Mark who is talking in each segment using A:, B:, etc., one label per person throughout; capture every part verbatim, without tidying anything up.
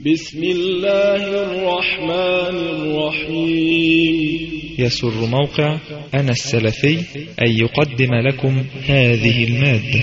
A: بسم الله الرحمن الرحيم.
B: يسر موقع أنا السلفي أن يقدم لكم هذه المادة.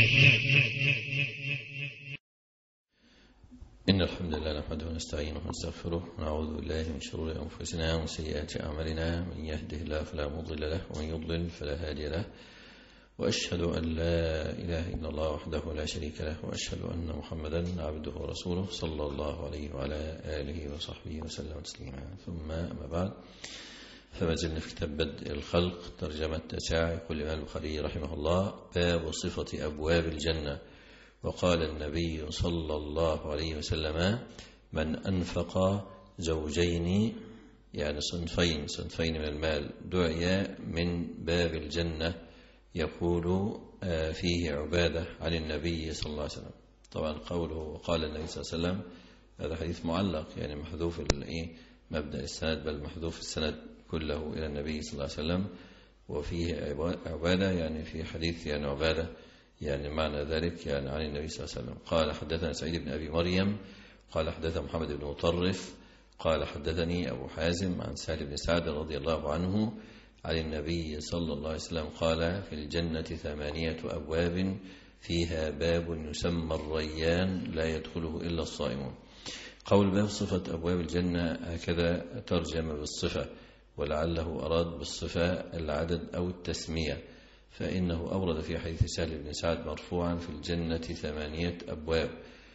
C: إن الحمد لله نحمده ونستعينه ونستغفره ونعوذ بالله من شرور أنفسنا ومن سيئات أعمالنا، من يهده الله فلا مضل له ومن يضلل فلا هادي له، وأشهد أن لا إله إلا الله وحده لا شريك له، وأشهد أن محمدا عبده ورسوله صلى الله عليه وعلى آله وصحبه وسلم تسليما. ثم أما بعد، فما زلنا في كتاب بدء الخلق ترجمة تساع. يقول الإمام البخاري رحمه الله: باب صفة أبواب الجنة. وقال النبي صلى الله عليه وسلم: من أنفق زوجين، يعني صنفين صنفين من المال، دعي من باب الجنة يقول فيه عبادة عن النبي صلى الله عليه وسلم. طبعا قوله وقال النبي صلى الله عليه وسلم هذا حديث معلق، يعني محذوف مبدأ السند، بل محذوف السند كله إلى النبي صلى الله عليه وسلم. وفيه عبادة يعني في حديث يعني عبادة، يعني معنى ذلك يعني عن النبي صلى الله عليه وسلم. قال حدثنا سعيد بن أبي مريم قال حدثنا محمد بن مطرف قال حدثني أبو حازم عن سهل بن سعد رضي الله عنه عن النبي صلى الله عليه وسلم قال: في الجنة ثمانية أبواب فيها باب يسمى الريان لا يدخله إلا الصائمون. قول باب صفة أبواب الجنة هكذا ترجم بالصفة، ولعله أراد بالصفة العدد أو التسمية، فإنه أورد في حديث سهل بن سعد مرفوعا: في الجنة ثمانية أبواب.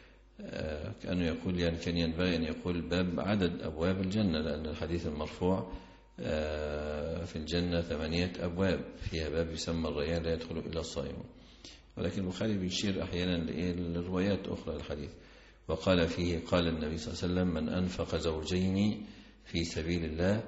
C: كأنه يقول يعني كان ينبغي أن يقول باب عدد أبواب الجنة، لأن الحديث المرفوع في الجنة ثمانية أبواب فيها باب يسمى الريان لا يدخل إلا الصائمون. ولكن البخاري بيشير أحيانا للروايات أخرى الحديث. وقال فيه: قال النبي صلى الله عليه وسلم: من أنفق زوجين في سبيل الله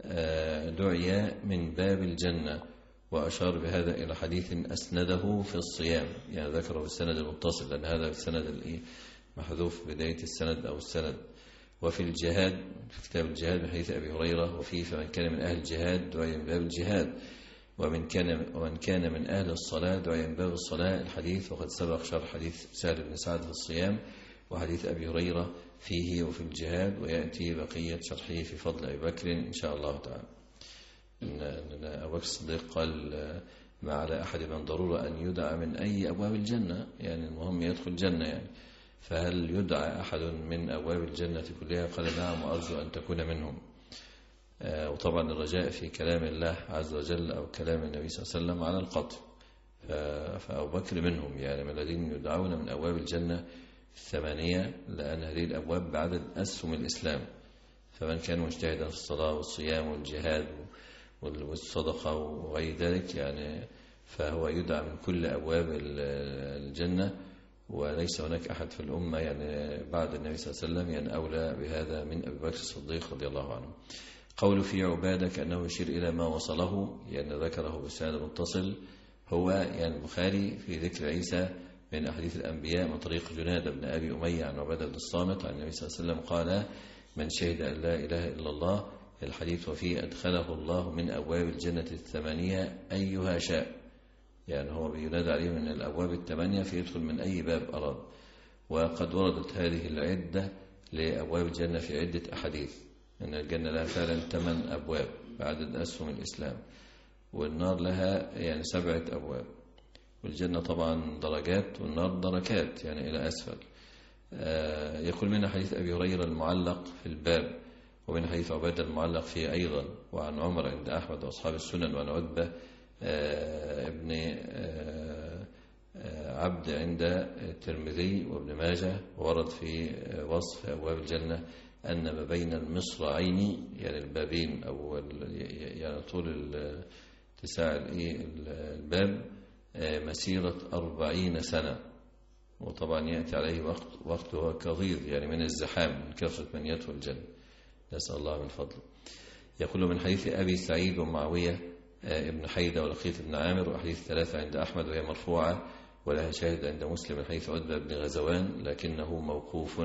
C: دعي من باب الجنة. وأشار بهذا إلى حديث أسنده في الصيام، يعني ذكره في السند المتصل، لأن هذا في السند محذوف بداية السند أو السند. وفي الجهاد في كتاب الجهاد من حديث أبي هريرة: وفيه فمن كان من أهل الجهاد دعي من باب الجهاد، ومن كان ومن كان من أهل الصلاة دعي من باب الصلاة. الحديث وقد سبق شرح حديث سهل بن سعد في الصيام وحديث أبي هريرة فيه وفي الجهاد، ويأتي بقية شرحه في فضل أبي بكر إن شاء الله تعالى. إن أبو بكر الصديق قال: ما على أحد من ضرورة أن يدعى من أي أبواب الجنة، يعني المهم يدخل الجنة يعني. فهل يدعى أحد من أبواب الجنة كلها؟ قال: نعم، وأرجو أن تكون منهم. آه وطبعا الرجاء في كلام الله عز وجل أو كلام النبي صلى الله عليه وسلم على القطع، فأبو بكر منهم، يعني من الذين يدعون من أبواب الجنة الثمانية، لأن هذه الأبواب بعدد أسهم الإسلام. فمن كان مجتهدا في الصلاة والصيام والجهاد والصدقة وغير ذلك يعني فهو يدعى من كل أبواب الجنة، وليس هناك أحد في الأمة يعني بعد النبي صلى الله عليه وسلم يعني أولى بهذا من أبي بكر الصديق رضي الله عنه. قول في عبادة كأنه يشير إلى ما وصله، يعني ذكره بالسند المتصل، هو يعني البخاري في ذكر عيسى من أحاديث الأنبياء من طريق جناد بن أبي أمية عن عبادة بن الصامت عن النبي صلى الله عليه وسلم قال: من شهد أن لا إله إلا الله، الحديث وفيه أدخله الله من أبواب الجنة الثمانية أيها شاء، يعني هو بينادى عليه من الأبواب الثمانية فيدخل من أي باب أراد. وقد وردت هذه العدة لأبواب الجنة في عدة أحاديث، أن الجنة لها فعلا ثمان أبواب بعدد أسهم الإسلام، والنار لها يعني سبعة أبواب، والجنة طبعا درجات والنار دركات يعني إلى أسفل. آه يقول من حديث أبي هريرة المعلق في الباب، ومن حديث عبادة المعلق فيه أيضا، وعن عمر عند أحمد وأصحاب السنن، وعن عتبة آه ابن آه آه عبد عند الترمذي وابن ماجه. ورد في وصف أبواب الجنة أن ما بين المصرعين، يعني البابين أو يعني طول اتساع الباب مسيرة أربعين سنة. وطبعا يأتي عليه وقت وقته كظيظ يعني من الزحام من كثرة من يدخل الجنة، نسأل الله من فضله. يقول من حديث أبي سعيد ومعاوية ابن حيدة ولقيط بن عامر، وحديث ثلاثة عند أحمد وهي مرفوعة، ولها شاهد عند مسلم من حديث عتبة بن غزوان لكنه موقوف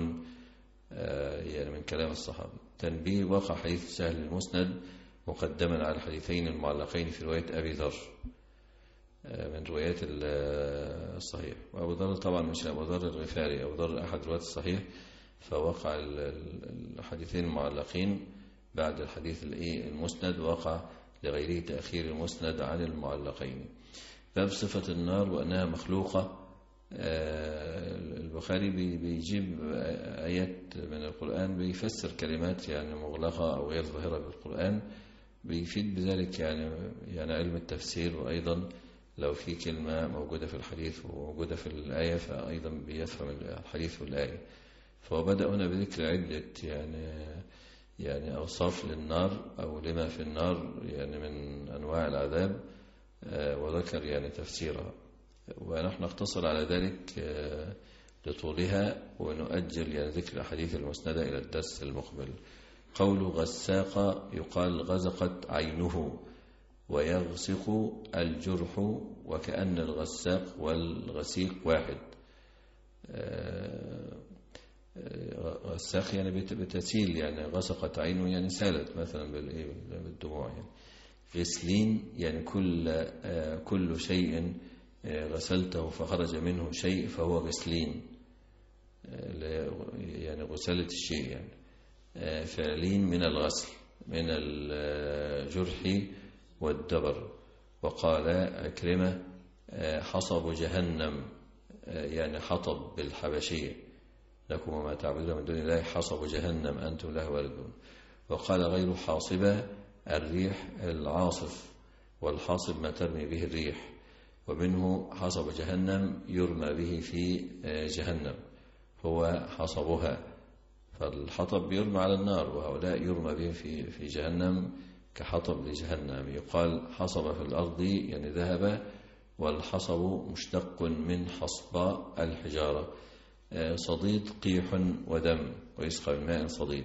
C: يعني من كلام الصحابة. تنبيه: وقع حديث سهل المسند مقدما على الحديثين المعلقين في رواية أبي ذر من روايات الصحيح. وأبو ذر طبعا مش أبو ذر الغفاري، أبو ذر أحد روايات الصحيح، فوقع الحديثين المعلقين بعد الحديث المسند، وقع لغيره تأخير المسند عن المعلقين. باب صفة النار وأنها مخلوقة. البخاري بيجيب آيات من القرآن بيفسر كلمات يعني مغلقة أو غير ظاهرة بالقرآن، بيفيد بذلك يعني يعني علم التفسير. وأيضا لو في كلمة موجودة في الحديث وموجودة في الآية فأيضا بيفهم الحديث والآية. فبدأ هنا بذكر عدة يعني يعني أوصاف للنار أو لما في النار يعني من أنواع العذاب، وذكر يعني تفسيرها، ونحن نختصر على ذلك لطولها ونؤجل يعني ذكر الحديث المسندة إلى الدرس المقبل. قول غساق يقال غزقت عينه، ويغسق الجرح، وكأن الغساق والغسيق واحد. غساق يعني بتسيل، يعني غسقت عينه يعني سالت مثلا بالدموع. يعني غسلين يعني كل كل شيء غسلته فخرج منه شيء فهو غسلين، يعني غسلة الشيء يعني فعلين من الغسل من الجرح والدبر. وقال أكرمة حصب جهنم، يعني حطب بالحبشية، لكم وما تعبدون من دون الله حصب جهنم أنتم له واردون. وقال غير حاصبة الريح العاصف، والحاصب ما ترمي به الريح، ومنه حصب جهنم يرمى به في جهنم هو حصبها، فالحطب يرمى على النار وهؤلاء يرمى به في في جهنم كحطب لجهنم. يقال حصب في الأرض يعني ذهب، والحصب مشتق من حصباء الحجارة. صديد قيح ودم، ويسقى بالماء صديد.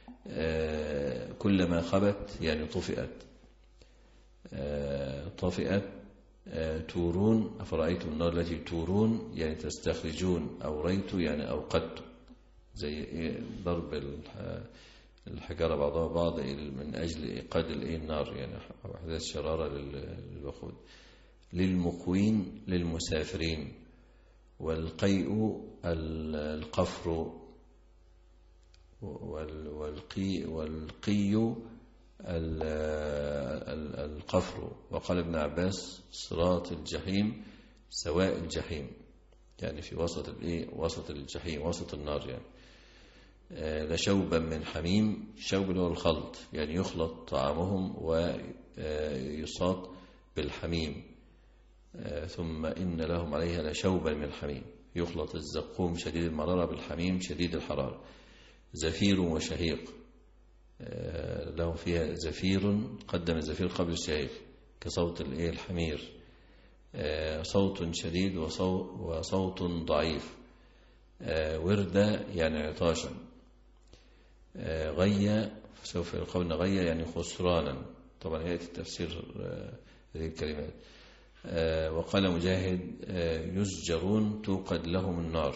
C: كلما خبت يعني طفئت طفئت. تورون أفرأيتم النار التي تورون يعني تستخرجون، أوريت يعني أوقدت، زي ضرب الحجارة بعضها بعض من أجل إيقاد النار يعني أحداث شرارة للوقود. للمقوين للمسافرين. والقيء القفر، والقي والقي القفر. وقال ابن عباس صراط الجحيم سواء الجحيم، يعني في وسط الايه وسط الجحيم وسط النار يعني. لشوبا من حميم، شوب اللي هو الخلط، يعني يخلط طعامهم ويصاط بالحميم. ثم إن لهم عليها لشوبا من حميم، يخلط الزقوم شديد المرارة بالحميم شديد الحرارة. زفير وشهيق، لهم فيها زفير، قدم الزفير قبل الشهيق كصوت الحمير. صوت شديد وصوت ضعيف. وردة يعني عطاشا. غية سوف يقولون غية يعني خسرانا، طبعا هي التفسير هذه الكلمات. وقال مجاهد يزجرون توقد لهم النار.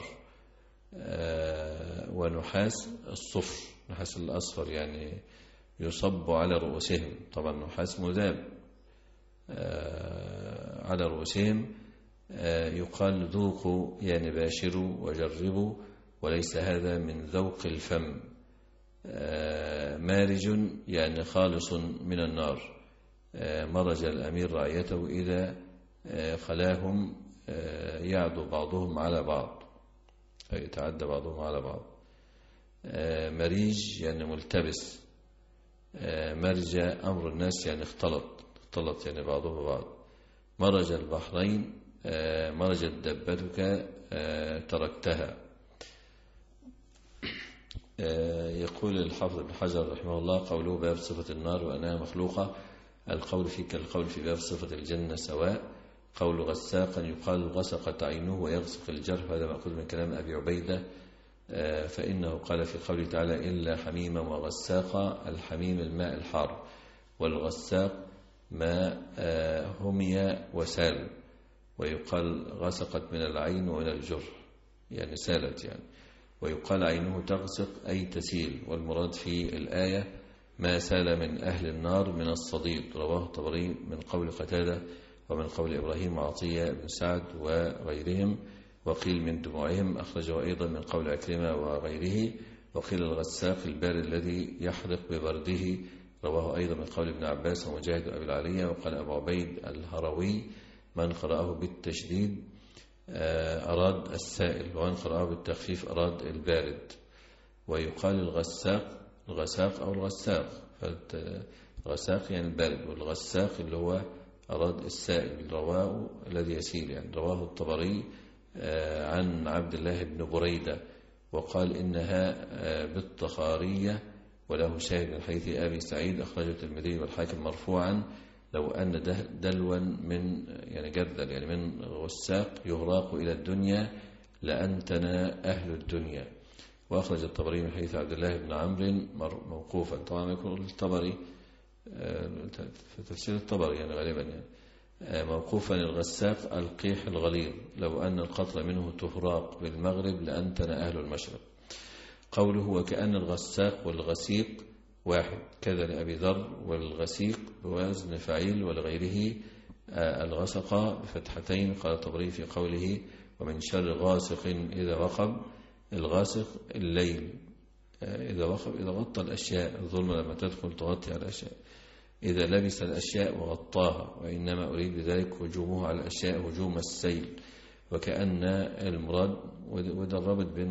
C: ونحاس الصفر، نحاس الأصفر يعني يصب على رؤوسهم، طبعا نحاس مذاب على رؤوسهم. يقال ذوقوا يعني باشروا وجربوا، وليس هذا من ذوق الفم. مارج يعني خالص من النار. مرج الأمير رعيته إذا خلاهم يعدو بعضهم على بعض، يتعدى بعضهم على بعض. مريج يعني ملتبس. مرج أمر الناس يعني اختلط اختلط يعني بعضهم ببعض. مرج البحرين، مرجت دبتك تركتها. يقول الحافظ ابن حجر رحمه الله قوله باب صفة النار وأنها مخلوقة، القول في كالقول في باب صفة الجنة سواء. قول غساقا يقال غسقت عينه ويغسق الجرح، هذا مأخوذ من كلام أبي عبيدة، فإنه قال في قوله تعالى إلا حميما وغساقا. الحميم الماء الحار، والغساق ما همي وسال. ويقال غسقت من العين ومن الجرح يعني سالت يعني. ويقال عينه تغسق أي تسيل، والمراد في الآية ما سال من أهل النار من الصديد. رواه الطبري من قول قتادة ومن قول إبراهيم وعطية بن سعد وغيرهم. وقيل من دموعهم، أخرجه أيضا من قول عكرمة وغيره. وقيل الغساق البارد الذي يحرق ببرده، رواه أيضا من قول ابن عباس ومجاهد وأبي العالية. وقال أبو عبيد الهروي من قرأه بالتشديد أراد السائل، ومن قرأه بالتخفيف أراد البارد. ويقال الغساق الغساق أو الغساق، فالغساق يعني البارد، والغساق اللي هو أراد السائل، رواه الذي يسيل يعني. رواه الطبري عن عبد الله بن بريدة وقال إنها بالطخارية، وله شاهد من حديث أبي سعيد أخرجه الترمذي والحاكم مرفوعا لو أن دلوا من يعني جذل يعني من غساق يغراق إلى الدنيا لأنتنا أهل الدنيا. وأخرج الطبري من حديث عبد الله بن عمرو موقوفا، طبعا يكون الطبري في تفسير الطبري يعني غالبا يعني موقوفا الغساق القيح الغليظ لو أن القطر منه تهراق بالمغرب لأنتنا أهل المشرق. قوله وكأن الغساق والغسيق واحد، كذا لأبي ذر والغسيق بوزن فعيل، ولغيره الغسق بفتحتين. قال الطبري في قوله ومن شر غاسق إذا وقب، الغاسق الليل إذا وقب إذا غطى الأشياء، الظلمة لما تدخل تغطي على الأشياء، إذا لبس الأشياء وغطاها، وإنما أريد بذلك هجومه على الأشياء هجوم السيل. وكأن المراد وده الرابط بين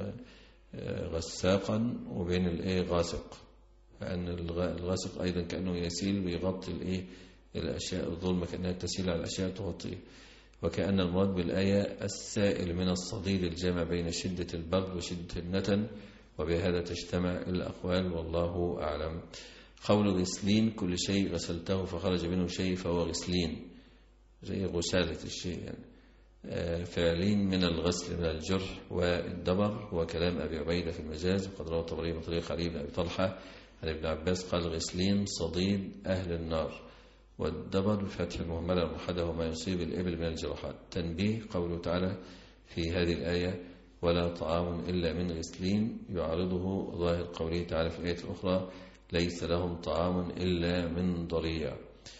C: غساقا وبين الإيه غاسق، فأن الغاسق أيضا كأنه يسيل ويغطي الإيه الأشياء، الظلمة كأنها تسيل على الأشياء تغطيه. وكأن المراد بالآية السائل من الصديد الجامع بين شدة البرد وشدة النتن، وبهذا تجتمع الأقوال والله أعلم. قول غسلين كل شيء غسلته فخرج منه شيء فهو غسلين، زي غسالة الشيء يعني. فعلين من الغسل من الجرح والدبر، وكلام أبي عبيدة في المجاز. وقد روى الطبري من طريق علي بن أبي طلحة عن ابن عباس قال غسلين صديد أهل النار، والدبر بفتح المهملة الموحدة وما يصيب الإبل من الجراحات. تنبيه قوله تعالى في هذه الآية ولا طعام إلا من غسلين، يعارضه ظاهر قوله تعالى في الآية الأخرى ليس لهم طعام إلا من ضريع.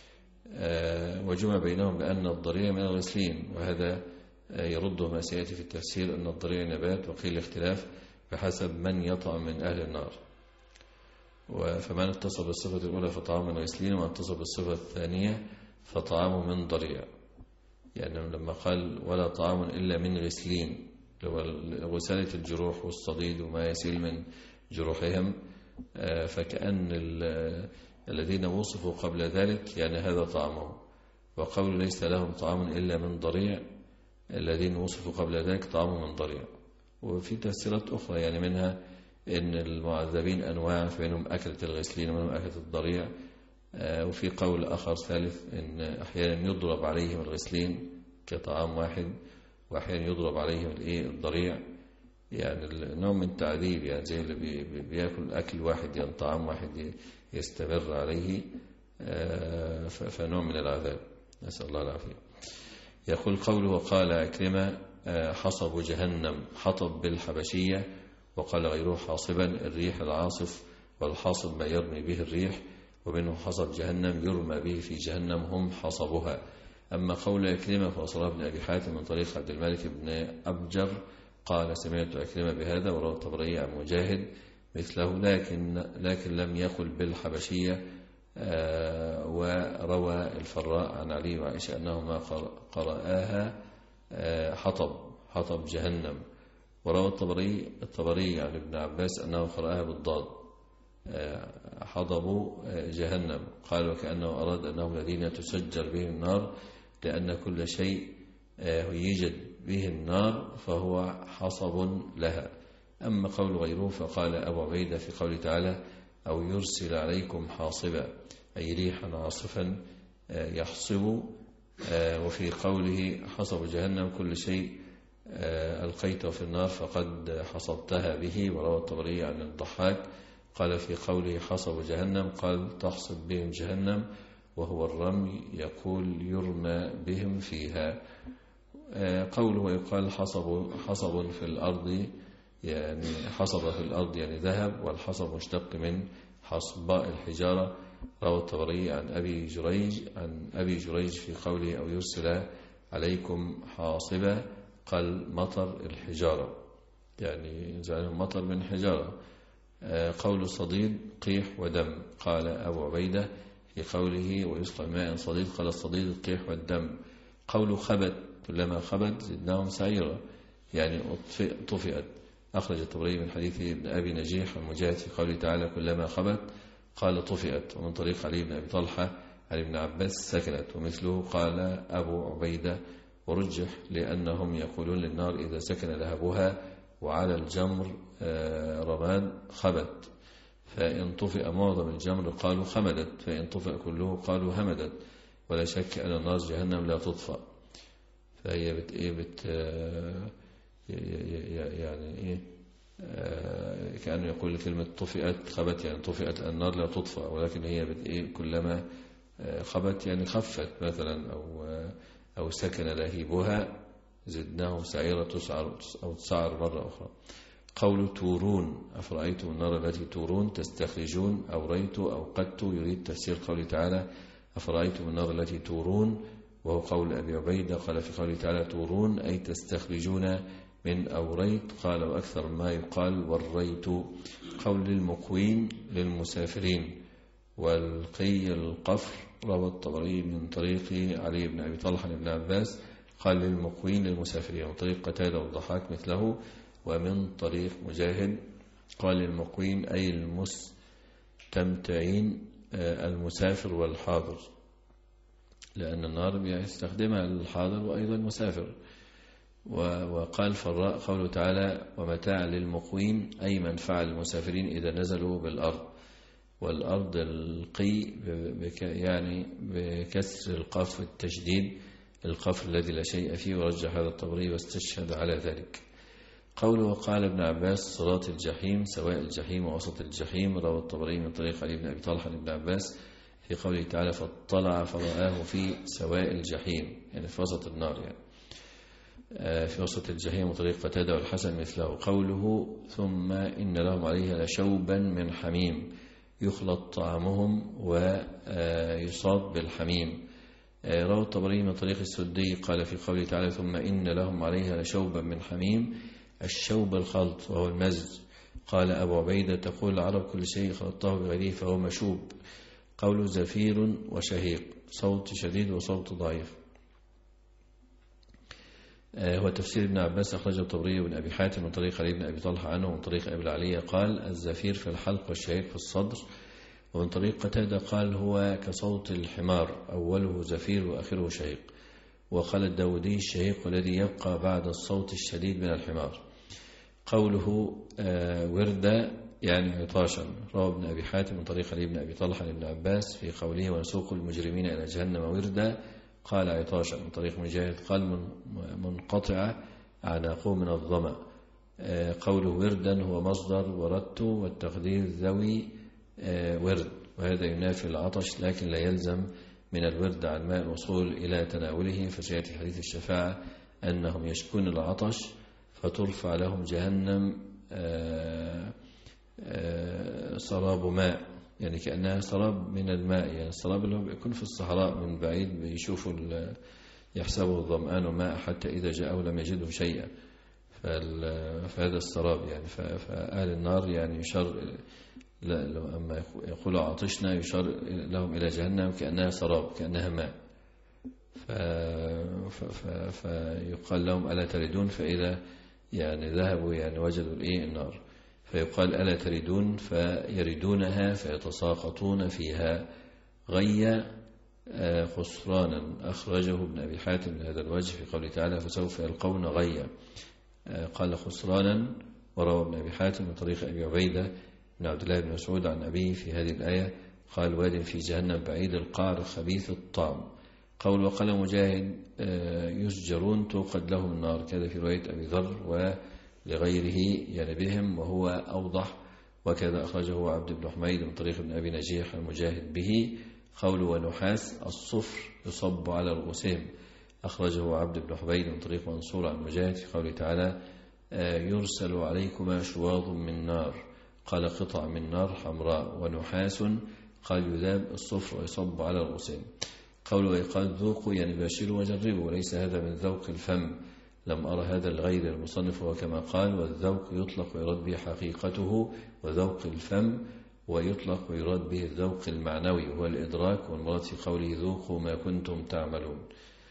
C: وجمع بينهم بأن الضريع من الغسلين، وهذا يرده ما سيأتي في التفسير أن الضريع نبات، وقيل اختلاف بحسب من يطعم من أهل النار. فمن اتصل بالصفة الأولى فطعام من غسلين، ومن اتصل بالصفة الثانية فطعام من ضريع. يعني لما قال ولا طعام إلا من غسلين، غسالة الجروح والصديد وما يسيل من جروحهم، فكأن الذين وصفوا قبل ذلك يعني هذا طعامهم. وقول ليس لهم طعام إلا من ضريع، الذين وصفوا قبل ذلك طعام من ضريع. وفي تفسيرات أخرى يعني منها إن المعذبين أنواع، فإنهم أكلة الغسلين ومنهم أكلة الضريع. وفي قول آخر ثالث إن أحيانا يضرب عليهم الغسلين كطعام واحد، وأحيانا يضرب عليهم الضريع، يعني نوع من التعذيب، يعني زي اللي بي بيأكل أكل واحد يعني طعام واحد يستمر عليه، فنوع من العذاب، نسأل الله العافية. يقول قوله وقال عكرمة حصب جهنم، حطب بالحبشية، وقال غيره حاصبا الريح العاصف، والحاصب ما يرمي به الريح، ومنه حصب جهنم يرمى به في جهنم هم حصبها. أما قول عكرمة فأصله ابن أبي حاتم من طريق عبد الملك بن أبجر قال سمعت عكرمة بهذا، وروى الطبري عن مجاهد مثله، لكن لكن لم يقل بالحبشية. وروى الفراء عن علي وعائشة أنهما قرآها حطب حطب جهنم. وروى الطبري الطبري عن ابن عباس أنه قرأها بالضاد حضب جهنم. قال وكأنه أراد أنهم الذين تسجر بهم النار، لأن كل شيء يوجد به النار فهو حصب لها. أما قول غيره فقال أبو عبيدة في قوله تعالى أو يرسل عليكم حاصبا، أي ريحا عاصفا يحصب. وفي قوله حصب جهنم كل شيء ألقيته في النار فقد حصبتها به. وروى الطبري عن الضحاك قال في قوله حصب جهنم قال تحصب بهم جهنم، وهو الرمي، يقول يرمى بهم فيها. قوله ويقال حصب حصب في الأرض، يعني حصب في الأرض يعني ذهب، والحصب مشتق من حصباء الحجارة. روى الطبري عن أبي جريج عن أبي جريج في قوله أو يرسل عليكم حاصبا قال مطر الحجارة، يعني جعل مطر من حجارة. قول صديد قيح ودم، قال أبو عبيدة في قوله ويسقى ماء صديد، قال الصديد القيح والدم. قول خبت كلما خبت زدناهم سعيرا، يعني طفئت. أخرج الطبري من حديث ابن أبي نجيح المجاهد في قوله تعالى كلما خبت قال طفئت، ومن طريق علي بن أبي طلحة عن ابن عباس سكنت، ومثله قال أبو عبيدة ورجح لأنهم يقولون للنار إذا سكن لهبها وعلى الجمر رماد خبت، فإن طفئ معظم الجمر قالوا خمدت، فإن طفئ كله قالوا همدت. ولا شك أن النار جهنم لا تطفأ، فهي بت إيه بت يعني إيه كأنه يقول كلمة طفئت خبت، يعني طفئت النار لا تطفأ، ولكن هي بت إيه كلما خبت يعني خفت مثلا، أو أو سكن لهيبها زدناهم سعيرة تسعر أو تسعر مرة أخرى. قول تورون أفرأيتم النار التي تورون تستخرجون، أو ريت أو قدت، يريد تفسير قوله تعالى أفرأيتم النار التي تورون، وهو قول أبي عبيدة قال في قوله تعالى تورون أي تستخرجون من أوريت، قال وأكثر ما يقال والريت. قول للمكوين للمسافرين، والقي القفر، روى الطبري من طريق علي بن أبي طلحة بن عباس قال للمكوين للمسافرين، ومن طريق قتادة والضحاك مثله، ومن طريق مجاهد قال للمكوين أي المستمتعين المسافر والحاضر، لأن النار يستخدمها الحاضر وأيضا المسافر. وقال فراء قوله تعالى ومتاع للمقوين أي منفعة للمسافرين إذا نزلوا بالأرض، والأرض القي يعني بكسر القاف التشديد، القفر الذي لا شيء فيه، ورجح هذا الطبري واستشهد على ذلك. قوله وقال ابن عباس صراط الجحيم سواء الجحيم ووسط الجحيم، روى الطبري من طريق علي بن أبي طلحة بن عباس في قوله تعالى فاطلع فرآه في سواء الجحيم، يعني في وسط النار، يعني في وسط الجحيم، وطريق قتادة والحسن مثله. قوله ثم إن لهم عليها لشوبا من حميم يخلط طعامهم ويصاب بالحميم، روى الطبري من طريق السدي قال في قوله تعالى ثم إن لهم عليها لشوبا من حميم، الشوب الخلط وهو المزج. قال أبو عبيدة تقول العرب كل شيء خلطه بغيره فهو مشوب. قوله زفير وشهيق صوت شديد وصوت ضعيف، هو تفسير ابن عباس أخرجه الطبري بن أبي حاتم من طريق علي بن أبي طلحة عنه، ومن طريق أبي العلية قال الزفير في الحلق والشهيق في الصدر، ومن طريق قتادة قال هو كصوت الحمار أوله زفير وآخره شهيق. وقال الداودي الشهيق الذي يبقى بعد الصوت الشديد من الحمار. قوله وردة يعني عطاشا، روى ابن أبي حاتم من طريق علي بن أبي طلحة بن عباس في قوله ونسوق المجرمين إلى جهنم وردة قال عطاشا، من طريق مجاهد قال منقطعة أعناقه من الظمأ. قوله وردا هو مصدر وردت، والتقدير ذوي ورد، وهذا ينافي العطش لكن لا يلزم من الورد عن ماء الوصول إلى تناوله، فسيأتي حديث الشفاعة أنهم يشكون العطش فترفع لهم جهنم سراب ماء، يعني كأنها سراب من الماء، يعني السراب اللي بيكون في الصحراء من بعيد بيشوفوا يحسبه الظمآن ماء حتى إذا جاءه لم يجده شيئا، فهذا السراب يعني. فأهل النار يعني يشار لو أما يقولوا عطشنا يشار لهم إلى جهنم كأنها سراب كأنها ماء، فيقال لهم ألا تردون، فإذا يعني ذهبوا يعني وجدوا الإيه النار، فيقال ألا تردون فيردونها فيتساقطون فيها. غي خسرانا أخرجه ابن أبي حاتم من هذا الوجه في قوله تعالى فسوف يلقون غيا، قال خسرانا. وروى ابن أبي حاتم من طريق أبي عبيدة بن عبد الله بن مسعود عن أبيه في هذه الآية قال واد في جهنم بعيد القعر خبيث الطعم. قول وقال مجاهد يسجرون توقد لهم النار، كذا في رواية أبي ذر ولغيره يعني بهم وهو أوضح، وكذا أخرجه عبد بن حميد من طريق ابن أبي نجيح المجاهد به. قول ونحاس الصفر يصب على رؤوسهم، أخرجه عبد بن حميد من طريق منصور عن مجاهد في قوله تعالى يرسل عليكما شواظ من نار، قال قطع من نار حمراء، ونحاس قال يذاب الصفر ويصب على رؤوسهم. قوله قال ذوقوا يعني باشروا وجربوا، وليس هذا من ذوق الفم، لم أرى هذا الغير المصنف، وكما قال والذوق يطلق ويراد به حقيقته، وذوق الفم ويطلق ويراد به الذوق المعنوي هو الإدراك، والمراد في قوله ذوقوا ما كنتم تعملون.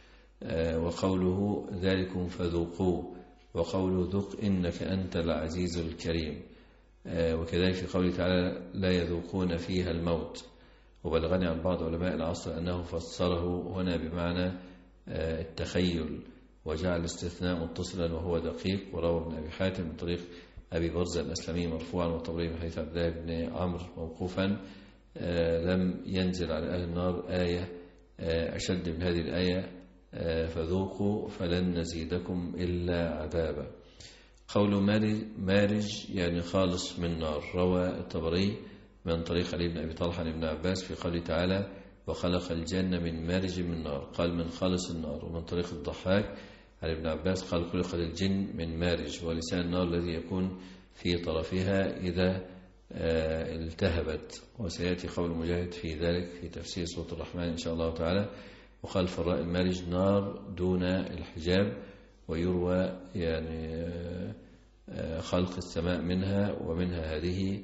C: وقوله ذلكم فذوقوه، وقوله ذوق إنك أنت العزيز الكريم. وكذلك في قوله تعالى لا يذوقون فيها الموت. وبلغني عن بعض علماء العصر أنه فسره هنا بمعنى التخيل، وجعل الاستثناء متصلا وهو دقيق. وروى ابن أبي حاتم من طريق أبي برزة الأسلمي مرفوعا، وطبري من حديث عبد الله بن عمرو موقوفا لم ينزل على أهل النار آية أشد من هذه الآية فذوقوا فلن نزيدكم إلا عذابا. قول مارج يعني خالص من نار. روى الطبري من طريق علي بن أبي طلحة بن عباس في قوله تعالى وخلق الجنة من مارج من نار، قال من خالص النار. ومن طريق الضحاك علي بن عباس قال خلق الجن من مارج، ولسان النار الذي يكون في طرفها إذا التهبت. وسيأتي قول مجاهد في ذلك في تفسير سورة الرحمن إن شاء الله تعالى. وقال فراء المارج نار دون الحجاب، ويروى يعني خلق السماء منها، ومنها هذه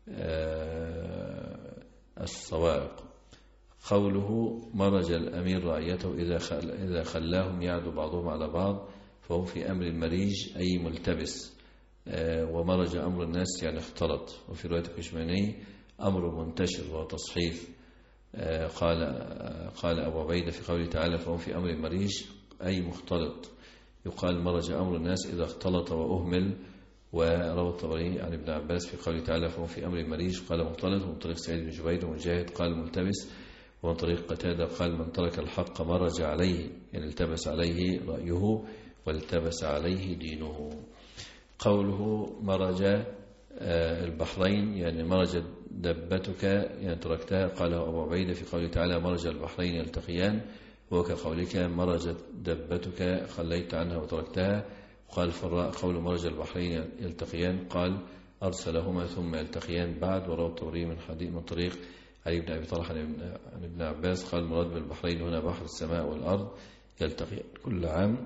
C: الصواعق. قوله مرج الأمير رعيته إذا خل إذا خلاهم يعدو بعضهم على بعض فهو في أمر المريج أي ملتبس. ومرج أمر الناس يعني اختلط. وفي رواية الكشماني أمر منتشر وتصحيف. قال قال أبو عبيدة في قوله تعالى فهو في أمر المريج أي مختلط. يقال مرج أمر الناس إذا اختلط وأهمل. وروى الطبري عن ابن عباس في قوله تعالى فهو في أمر المريج قال مختلط. ومن طريق سعيد بن جبير ومجاهد قال ملتبس. ومن طريق قتادة قال من ترك الحق مرج عليه يعني التبس عليه رأيه والتبس عليه دينه. قوله مرج البحرين يعني مرج دبتك يعني تركتها، قاله أبو عبيدة في قوله تعالى مرج البحرين يلتقيان، وكقولك مرجت دبتك خليت عنها وتركتها. قال فالراء قول مرج البحرين يلتقيان قال أرسلهما ثم يلتقيان بعد. وروى الطبري من حديث من طريق علي بن أبي طلحة عن ابن عباس قال مراد بالبحرين هنا بحر السماء والأرض يلتقيان كل عام.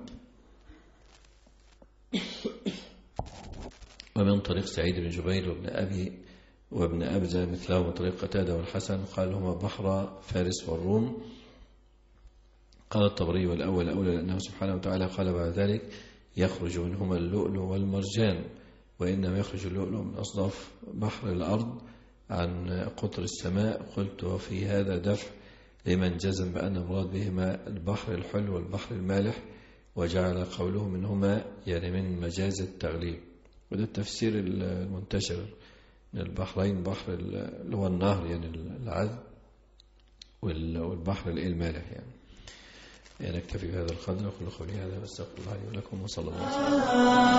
C: ومن طريق سعيد بن جبير وابن أبي وابن أبزة مثله من طريق قتادة والحسن قال هما بحر فارس والروم. قال الطبري والأول أولى لأنه سبحانه وتعالى قال بعد ذلك يخرج منهما اللؤلؤ والمرجان، وإنما يخرج اللؤلؤ من أصداف بحر الأرض عن قطر السماء. قلت وفي هذا دفع لمن جزم بأن مراد بهما البحر الحلو والبحر المالح، وجعل قوله منهما يعني من مجاز التغليب. وده التفسير المنتشر من البحرين بحر اللي هو النهر يعني العذب، والبحر المالح يعني. يعني نكتفي بهذا القدر وكل قولي هذا واستغفر الله لي ولكم وصلى الله عليه وسلم.